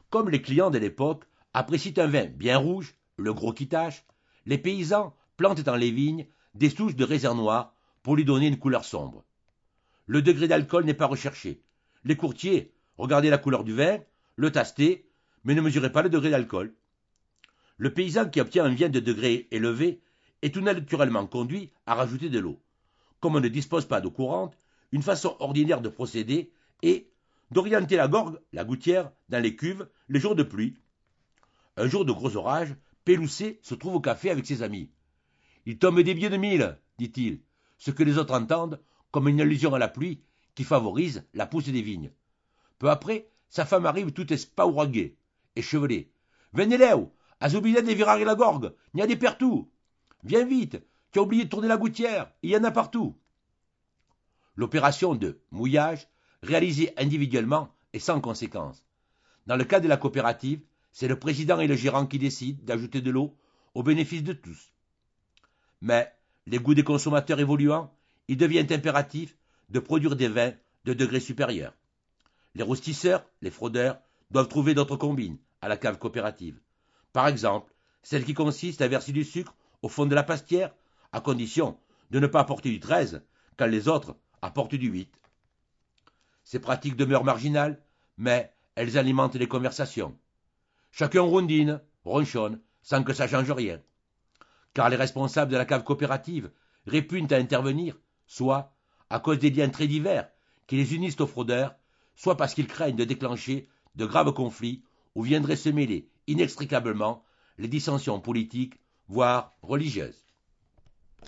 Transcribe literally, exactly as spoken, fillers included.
Comme les clients de l'époque apprécient un vin bien rouge, le gros qui tache, les paysans plantent dans les vignes des souches de raisin noir pour lui donner une couleur sombre. Le degré d'alcool n'est pas recherché. Les courtiers regardaient la couleur du vin, le tastaient, mais ne mesuraient pas le degré d'alcool. Le paysan qui obtient un vin de degré élevé est tout naturellement conduit à rajouter de l'eau. Comme on ne dispose pas d'eau courante, une façon ordinaire de procéder est d'orienter la gorgue, la gouttière, dans les cuves les jours de pluie. Un jour de gros orage, Pélousset se trouve au café avec ses amis. Il tombe des billets de mille, dit-il, ce que les autres entendent comme une allusion à la pluie qui favorise la pousse des vignes. Peu après, sa femme arrive toute espaouraguée, échevelée. Venez Léo, as oublié de virer la gorgue, il y a des partout. Viens vite, tu as oublié de tourner la gouttière, il y en a partout. L'opération de mouillage, réalisée individuellement, est sans conséquence. Dans le cas de la coopérative, c'est le président et le gérant qui décident d'ajouter de l'eau au bénéfice de tous. Mais, les goûts des consommateurs évoluant, il devient impératif de produire des vins de degré supérieur. Les roustisseurs, les fraudeurs, doivent trouver d'autres combines à la cave coopérative. Par exemple, celle qui consiste à verser du sucre au fond de la pastière, à condition de ne pas apporter du treize quand les autres apportent du huit. Ces pratiques demeurent marginales, mais elles alimentent les conversations. Chacun rondine, ronchonne, sans que ça change rien. Car les responsables de la cave coopérative répugnent à intervenir, soit à cause des liens très divers qui les unissent aux fraudeurs, soit parce qu'ils craignent de déclencher de graves conflits où viendraient se mêler inextricablement les dissensions politiques, voire religieuses.